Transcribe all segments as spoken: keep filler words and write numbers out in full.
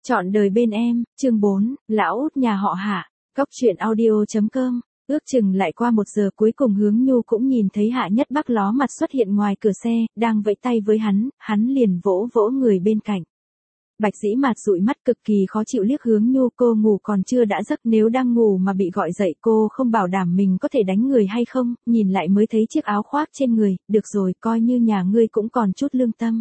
Chọn đời bên em, chương bốn, Lão út nhà họ Hạ, Cóc truyện audio chấm com. Ước chừng lại qua một giờ cuối cùng Hướng Nhu cũng nhìn thấy Hạ Nhất Bắc ló mặt xuất hiện ngoài cửa xe, đang vẫy tay với hắn, hắn liền vỗ vỗ người bên cạnh. Bạch Dĩ Mạt dụi mắt cực kỳ khó chịu liếc Hướng Nhu, cô ngủ còn chưa đã giấc, nếu đang ngủ mà bị gọi dậy cô không bảo đảm mình có thể đánh người hay không, nhìn lại mới thấy chiếc áo khoác trên người, được rồi, coi như nhà ngươi cũng còn chút lương tâm.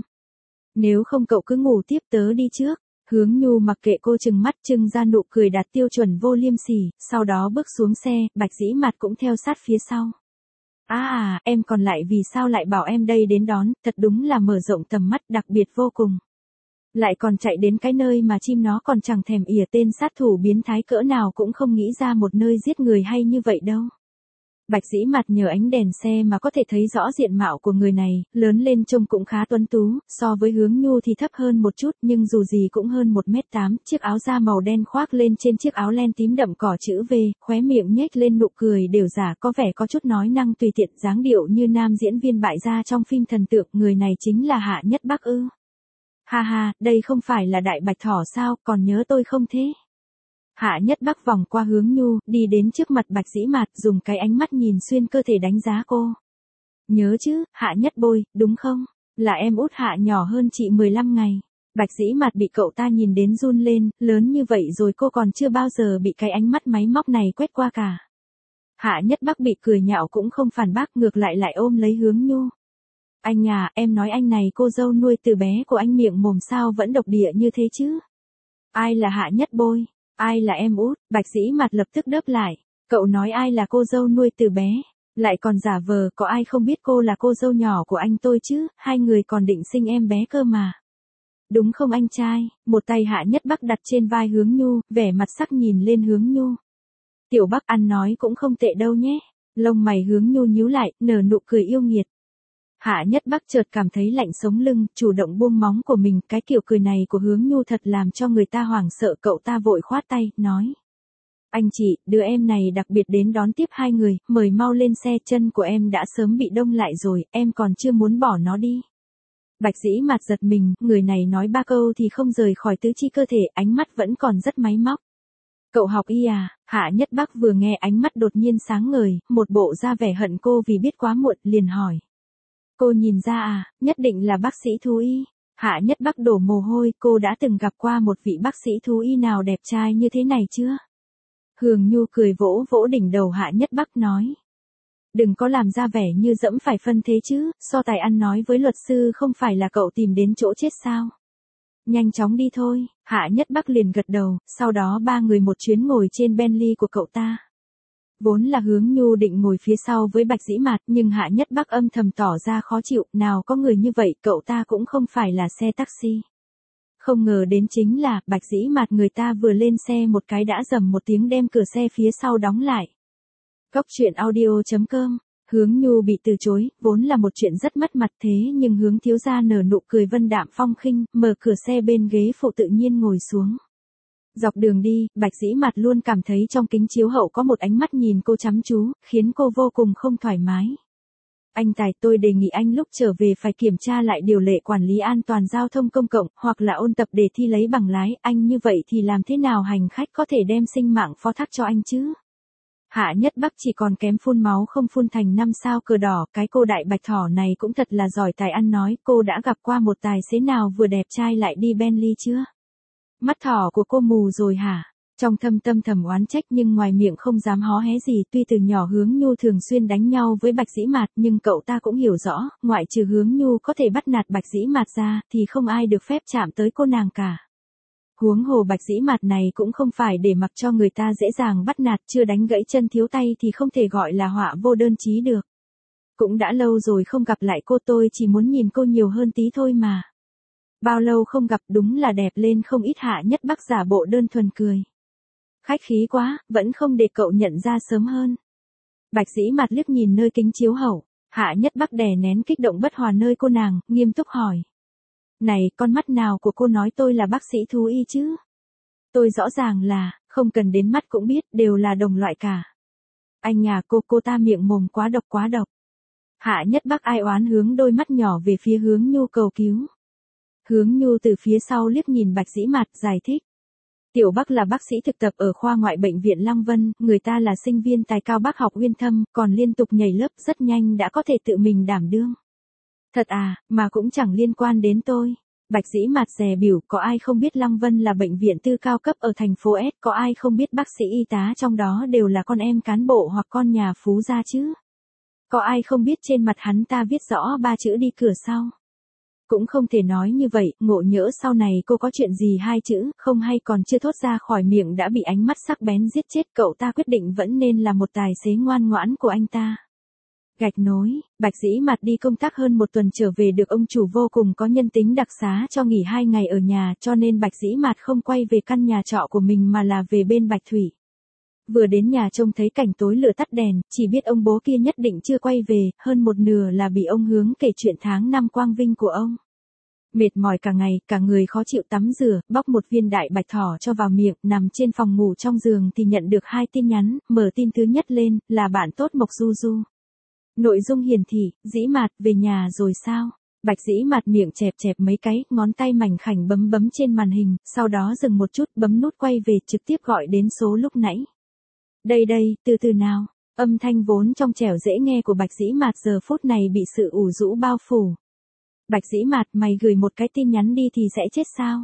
Nếu không cậu cứ ngủ tiếp, tớ đi trước. Hướng Nhu mặc kệ cô, trừng mắt trưng ra nụ cười đạt tiêu chuẩn vô liêm sỉ, sau đó bước xuống xe, Bạch Dĩ Mạt cũng theo sát phía sau. À à, em còn lại vì sao lại bảo em đây đến đón, thật đúng là mở rộng tầm mắt, đặc biệt vô cùng. Lại còn chạy đến cái nơi mà chim nó còn chẳng thèm ỉa, tên sát thủ biến thái cỡ nào cũng không nghĩ ra một nơi giết người hay như vậy đâu. Bạch Dĩ Mạt nhờ ánh đèn xe mà có thể thấy rõ diện mạo của người này, lớn lên trông cũng khá tuấn tú, so với Hướng Nhu thì thấp hơn một chút nhưng dù gì cũng hơn một mét tám, chiếc áo da màu đen khoác lên trên chiếc áo len tím đậm cỏ chữ V, khóe miệng nhếch lên nụ cười đều giả, có vẻ có chút nói năng tùy tiện, dáng điệu như nam diễn viên bại gia trong phim thần tượng. Người này chính là Hạ Nhất Bắc ư? Ha ha, đây không phải là Đại Bạch Thỏ sao, còn nhớ tôi không thế? Hạ Nhất Bắc vòng qua Hướng Nhu, đi đến trước mặt Bạch Dĩ Mạt, dùng cái ánh mắt nhìn xuyên cơ thể đánh giá cô. Nhớ chứ, Hạ Nhất Bôi, đúng không? Là em út Hạ, nhỏ hơn chị mười lăm ngày. Bạch Dĩ Mạt bị cậu ta nhìn đến run lên, lớn như vậy rồi cô còn chưa bao giờ bị cái ánh mắt máy móc này quét qua cả. Hạ Nhất Bắc bị cười nhạo cũng không phản bác, ngược lại lại ôm lấy Hướng Nhu. Anh à, em nói anh này cô dâu nuôi từ bé của anh miệng mồm sao vẫn độc địa như thế chứ? Ai là Hạ Nhất Bôi? Ai là em út? Bạch Dĩ Mạt lập tức đáp lại. Cậu nói ai là cô dâu nuôi từ bé? Lại còn giả vờ, có ai không biết cô là cô dâu nhỏ của anh tôi chứ, hai người còn định sinh em bé cơ mà. Đúng không anh trai? Một tay Hạ Nhất Bắc đặt trên vai Hướng Nhu, vẻ mặt sắc nhìn lên Hướng Nhu. Tiểu Bắc ăn nói cũng không tệ đâu nhé. Lông mày Hướng Nhu nhíu lại, nở nụ cười yêu nghiệt. Hạ Nhất Bắc chợt cảm thấy lạnh sống lưng, chủ động buông móng của mình, cái kiểu cười này của Hướng Nhu thật làm cho người ta hoảng sợ, cậu ta vội khoát tay, nói. Anh chị, đứa em này đặc biệt đến đón tiếp hai người, mời mau lên xe, chân của em đã sớm bị đông lại rồi, em còn chưa muốn bỏ nó đi. Bạch Dĩ Mạt giật mình, người này nói ba câu thì không rời khỏi tứ chi cơ thể, ánh mắt vẫn còn rất máy móc. Cậu học y à? Hạ Nhất Bắc vừa nghe ánh mắt đột nhiên sáng ngời, một bộ da vẻ hận cô vì biết quá muộn, liền hỏi. Cô nhìn ra à, nhất định là bác sĩ thú y. Hạ Nhất Bắc đổ mồ hôi, cô đã từng gặp qua một vị bác sĩ thú y nào đẹp trai như thế này chưa? Hướng Nhu cười vỗ vỗ đỉnh đầu Hạ Nhất Bắc nói. Đừng có làm ra vẻ như dẫm phải phân thế chứ, so tài ăn nói với luật sư không phải là cậu tìm đến chỗ chết sao? Nhanh chóng đi thôi. Hạ Nhất Bắc liền gật đầu, sau đó ba người một chuyến ngồi trên Bentley của cậu ta. Vốn là Hướng Nhu định ngồi phía sau với Bạch Dĩ Mạt, nhưng Hạ Nhất Bắc âm thầm tỏ ra khó chịu, nào có người như vậy, cậu ta cũng không phải là xe taxi. Không ngờ đến chính là, Bạch Dĩ Mạt người ta vừa lên xe một cái đã rầm một tiếng đem cửa xe phía sau đóng lại. Cóc truyện audio chấm com. Hướng Nhu bị từ chối, vốn là một chuyện rất mất mặt, thế nhưng Hướng thiếu gia nở nụ cười vân đạm phong khinh, mở cửa xe bên ghế phụ tự nhiên ngồi xuống. Dọc đường đi, Bạch Dĩ Mạt luôn cảm thấy trong kính chiếu hậu có một ánh mắt nhìn cô chăm chú, khiến cô vô cùng không thoải mái. Anh Tài, tôi đề nghị anh lúc trở về phải kiểm tra lại điều lệ quản lý an toàn giao thông công cộng, hoặc là ôn tập để thi lấy bằng lái, anh như vậy thì làm thế nào hành khách có thể đem sinh mạng phó thác cho anh chứ? Hạ Nhất Bắc chỉ còn kém phun máu không phun thành năm sao cờ đỏ, cái cô Đại Bạch Thỏ này cũng thật là giỏi tài ăn nói, cô đã gặp qua một tài xế nào vừa đẹp trai lại đi Bentley chưa? Mắt thỏ của cô mù rồi hả? Trong thâm tâm thầm oán trách nhưng ngoài miệng không dám hó hé gì, tuy từ nhỏ Hướng Nhu thường xuyên đánh nhau với Bạch Dĩ Mạt nhưng cậu ta cũng hiểu rõ, ngoại trừ Hướng Nhu có thể bắt nạt Bạch Dĩ Mạt ra, thì không ai được phép chạm tới cô nàng cả. Huống hồ Bạch Dĩ Mạt này cũng không phải để mặc cho người ta dễ dàng bắt nạt, chưa đánh gãy chân thiếu tay thì không thể gọi là họa vô đơn chí được. Cũng đã lâu rồi không gặp lại cô, tôi chỉ muốn nhìn cô nhiều hơn tí thôi mà. Bao lâu không gặp, đúng là đẹp lên không ít. Hạ Nhất Bắc giả bộ đơn thuần cười. Khách khí quá, vẫn không để cậu nhận ra sớm hơn. Bạch Dĩ Mạt liếc nhìn nơi kính chiếu hậu, Hạ Nhất Bắc đè nén kích động bất hòa nơi cô nàng, nghiêm túc hỏi. Này, con mắt nào của cô nói tôi là bác sĩ thú y chứ? Tôi rõ ràng là, không cần đến mắt cũng biết, đều là đồng loại cả. Anh nhà cô, cô ta miệng mồm quá độc quá độc. Hạ Nhất Bắc ai oán hướng đôi mắt nhỏ về phía Hướng Nhu cầu cứu. Hướng Nhu từ phía sau liếc nhìn Bạch Dĩ Mạt, giải thích. Tiểu Bắc là bác sĩ thực tập ở khoa ngoại bệnh viện Lăng Vân, người ta là sinh viên tài cao Bác học Uyên Thâm, còn liên tục nhảy lớp rất nhanh đã có thể tự mình đảm đương. Thật à, mà cũng chẳng liên quan đến tôi. Bạch Dĩ Mạt dè bỉu, có ai không biết Lăng Vân là bệnh viện tư cao cấp ở thành phố S, có ai không biết bác sĩ y tá trong đó đều là con em cán bộ hoặc con nhà phú gia chứ. Có ai không biết trên mặt hắn ta viết rõ ba chữ đi cửa sau. Cũng không thể nói như vậy, ngộ nhỡ sau này cô có chuyện gì hai chữ, không hay còn chưa thốt ra khỏi miệng đã bị ánh mắt sắc bén giết chết, cậu ta quyết định vẫn nên là một tài xế ngoan ngoãn của anh ta. Gạch nối, Bạch Dĩ Mạt đi công tác hơn một tuần trở về được ông chủ vô cùng có nhân tính đặc xá cho nghỉ hai ngày ở nhà, cho nên Bạch Dĩ Mạt không quay về căn nhà trọ của mình mà là về bên Bạch Thủy. Vừa đến nhà trông thấy cảnh tối lửa tắt đèn, chỉ biết ông bố kia nhất định chưa quay về, hơn một nửa là bị ông Hướng kể chuyện tháng năm quang vinh của ông. Mệt mỏi cả ngày, cả người khó chịu tắm rửa, bóc một viên đại bạch thỏ cho vào miệng, nằm trên phòng ngủ trong giường thì nhận được hai tin nhắn, mở tin thứ nhất lên, là bạn tốt Mộc Du Du. Nội dung hiển thị, Dĩ Mạt, về nhà rồi sao? Bạch Dĩ Mạt miệng chẹp chẹp mấy cái, ngón tay mảnh khảnh bấm bấm trên màn hình, sau đó dừng một chút, bấm nút quay về, trực tiếp gọi đến số lúc nãy. Đây đây, từ từ nào. Âm thanh vốn trong trẻo dễ nghe của Bạch Dĩ Mạt giờ phút này bị sự ủ rũ bao phủ. Bạch Dĩ Mạt, mày gửi một cái tin nhắn đi thì sẽ chết sao?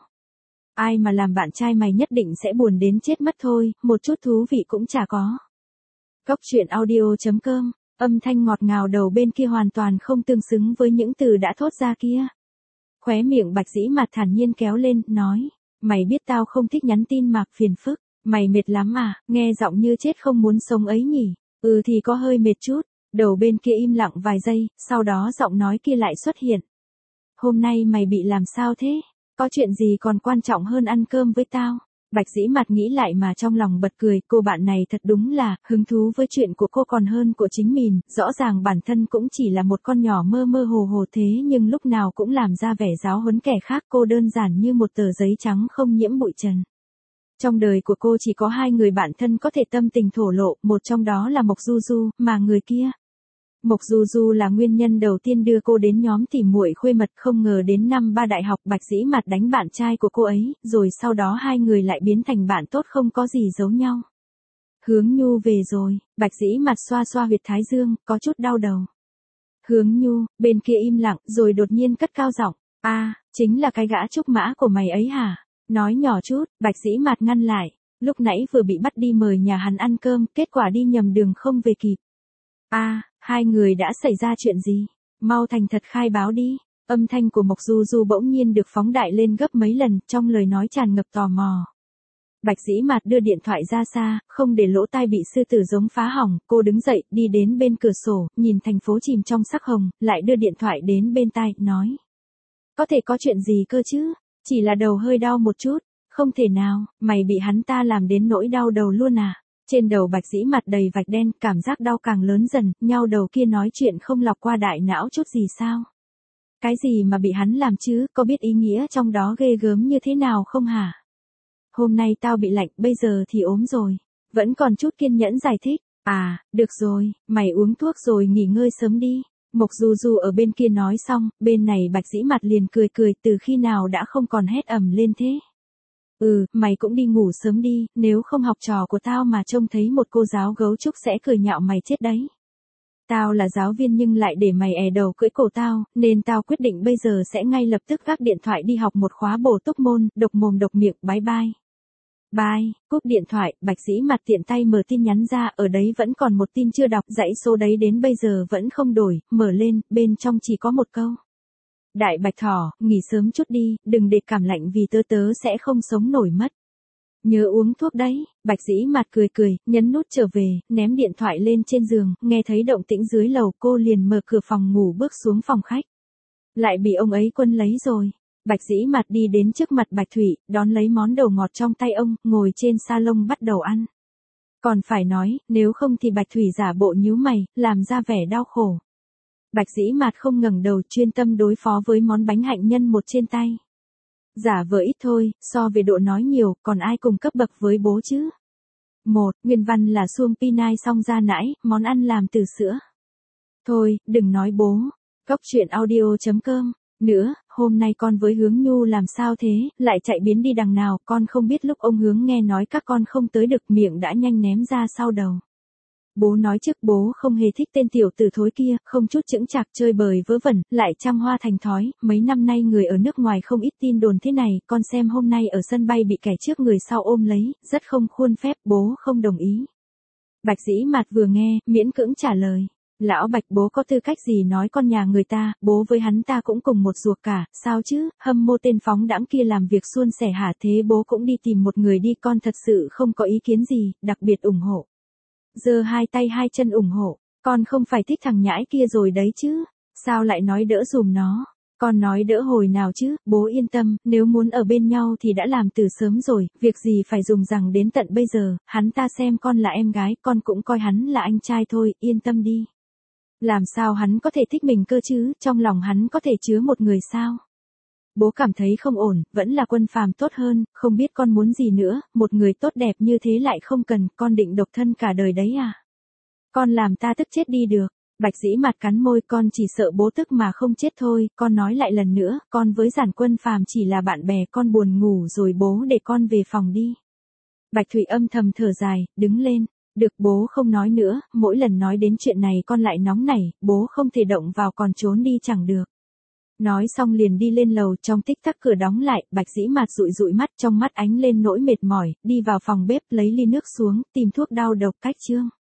Ai mà làm bạn trai mày nhất định sẽ buồn đến chết mất thôi, một chút thú vị cũng chả có. Cốc truyện audio chấm com, âm thanh ngọt ngào đầu bên kia hoàn toàn không tương xứng với những từ đã thốt ra kia. Khóe miệng Bạch Dĩ Mạt thản nhiên kéo lên, nói, mày biết tao không thích nhắn tin mạc phiền phức, mày mệt lắm à, nghe giọng như chết không muốn sống ấy nhỉ, ừ thì có hơi mệt chút, đầu bên kia im lặng vài giây, sau đó giọng nói kia lại xuất hiện. Hôm nay mày bị làm sao thế? Có chuyện gì còn quan trọng hơn ăn cơm với tao? Bạch Dĩ Mạt nghĩ lại mà trong lòng bật cười, cô bạn này thật đúng là, hứng thú với chuyện của cô còn hơn của chính mình, rõ ràng bản thân cũng chỉ là một con nhỏ mơ mơ hồ hồ thế nhưng lúc nào cũng làm ra vẻ giáo huấn kẻ khác, cô đơn giản như một tờ giấy trắng không nhiễm bụi trần. Trong đời của cô chỉ có hai người bạn thân có thể tâm tình thổ lộ, một trong đó là Mộc Du Du, mà người kia. Mộc Du Du là nguyên nhân đầu tiên đưa cô đến nhóm tỉ muội khuê mật, không ngờ đến năm ba đại học Bạch Dĩ Mạt đánh bạn trai của cô ấy, rồi sau đó hai người lại biến thành bạn tốt không có gì giấu nhau. Hướng Nhu về rồi, Bạch Dĩ Mạt xoa xoa huyệt thái dương, có chút đau đầu. Hướng Nhu, bên kia im lặng, rồi đột nhiên cất cao giọng, a, à, chính là cái gã trúc mã của mày ấy hả? Nói nhỏ chút, Bạch Dĩ Mạt ngăn lại, lúc nãy vừa bị bắt đi mời nhà hắn ăn cơm, kết quả đi nhầm đường không về kịp. A, à, hai người đã xảy ra chuyện gì? Mau thành thật khai báo đi. Âm thanh của Mộc Du Du bỗng nhiên được phóng đại lên gấp mấy lần, trong lời nói tràn ngập tò mò. Bạch Dĩ Mạt đưa điện thoại ra xa, không để lỗ tai bị sư tử giống phá hỏng, cô đứng dậy, đi đến bên cửa sổ, nhìn thành phố chìm trong sắc hồng, lại đưa điện thoại đến bên tai, nói. Có thể có chuyện gì cơ chứ? Chỉ là đầu hơi đau một chút. Không thể nào, mày bị hắn ta làm đến nỗi đau đầu luôn à? Trên đầu Bạch Dĩ Mạt đầy vạch đen, cảm giác đau càng lớn dần, nhau đầu kia nói chuyện không lọc qua đại não chút gì sao? Cái gì mà bị hắn làm chứ, có biết ý nghĩa trong đó ghê gớm như thế nào không hả? Hôm nay tao bị lạnh, bây giờ thì ốm rồi. Vẫn còn chút kiên nhẫn giải thích. À, được rồi, mày uống thuốc rồi nghỉ ngơi sớm đi. Mộc Du Du ở bên kia nói xong, bên này Bạch Dĩ Mạt liền cười cười, từ khi nào đã không còn hét ầm lên thế. Ừ, mày cũng đi ngủ sớm đi, nếu không học trò của tao mà trông thấy một cô giáo gấu trúc sẽ cười nhạo mày chết đấy. Tao là giáo viên nhưng lại để mày è đầu cưỡi cổ tao, nên tao quyết định bây giờ sẽ ngay lập tức gác điện thoại đi học một khóa bổ túc môn, độc mồm độc miệng, bye bye. Bye, cúp điện thoại, Bạch Dĩ Mạt tiện tay mở tin nhắn ra, ở đấy vẫn còn một tin chưa đọc, dãy số đấy đến bây giờ vẫn không đổi, mở lên, bên trong chỉ có một câu. Đại bạch thỏ, nghỉ sớm chút đi, đừng để cảm lạnh vì tớ tớ sẽ không sống nổi mất. Nhớ uống thuốc đấy, Bạch Dĩ Mạt cười cười, nhấn nút trở về, ném điện thoại lên trên giường, nghe thấy động tĩnh dưới lầu cô liền mở cửa phòng ngủ bước xuống phòng khách. Lại bị ông ấy quân lấy rồi. Bạch Dĩ Mạt đi đến trước mặt Bạch Thủy, đón lấy món đồ ngọt trong tay ông, ngồi trên salon bắt đầu ăn. Còn phải nói, nếu không thì Bạch Thủy giả bộ nhíu mày, làm ra vẻ đau khổ. Bạch Dĩ Mạt không ngẩng đầu, chuyên tâm đối phó với món bánh hạnh nhân một trên tay. Giả vờ ít thôi, so về độ nói nhiều, còn ai cùng cấp bậc với bố chứ? Một, nguyên văn là suông pinai xong ra nãi, món ăn làm từ sữa. Thôi, đừng nói bố. Cốc truyện audio chấm com Nữa, hôm nay con với Hướng Nhu làm sao thế, lại chạy biến đi đằng nào, con không biết lúc ông Hướng nghe nói các con không tới được miệng đã nhanh ném ra sau đầu. Bố nói trước bố không hề thích tên tiểu tử thối kia, không chút chững chạc chơi bời vớ vẩn, lại trăm hoa thành thói, mấy năm nay người ở nước ngoài không ít tin đồn thế này, con xem hôm nay ở sân bay bị kẻ trước người sau ôm lấy, rất không khuôn phép, bố không đồng ý. Bạch Dĩ Mạt vừa nghe, miễn cưỡng trả lời. Lão Bạch bố có tư cách gì nói con nhà người ta, bố với hắn ta cũng cùng một ruột cả, sao chứ, hâm mô tên phóng đãng kia làm việc suôn sẻ hả, thế bố cũng đi tìm một người đi, con thật sự không có ý kiến gì, đặc biệt ủng hộ. Giơ hai tay hai chân ủng hộ, con không phải thích thằng nhãi kia rồi đấy chứ, sao lại nói đỡ dùm nó, con nói đỡ hồi nào chứ, bố yên tâm, nếu muốn ở bên nhau thì đã làm từ sớm rồi, việc gì phải dùng rằng đến tận bây giờ, hắn ta xem con là em gái, con cũng coi hắn là anh trai thôi, yên tâm đi. Làm sao hắn có thể thích mình cơ chứ, trong lòng hắn có thể chứa một người sao? Bố cảm thấy không ổn, vẫn là Quân Phàm tốt hơn, không biết con muốn gì nữa, một người tốt đẹp như thế lại không cần, con định độc thân cả đời đấy à? Con làm ta tức chết đi được. Bạch Dĩ Mạt cắn môi, con chỉ sợ bố tức mà không chết thôi, con nói lại lần nữa, con với Giản Quân Phàm chỉ là bạn bè, con buồn ngủ rồi bố để con về phòng đi. Bạch Thụy âm thầm thở dài, đứng lên. Được bố không nói nữa, mỗi lần nói đến chuyện này con lại nóng nảy, bố không thể động vào còn trốn đi chẳng được. Nói xong liền đi lên lầu, trong tích tắc cửa đóng lại, Bạch Dĩ Mạt dụi dụi mắt, trong mắt ánh lên nỗi mệt mỏi, đi vào phòng bếp lấy ly nước xuống, tìm thuốc đau độc cách chương.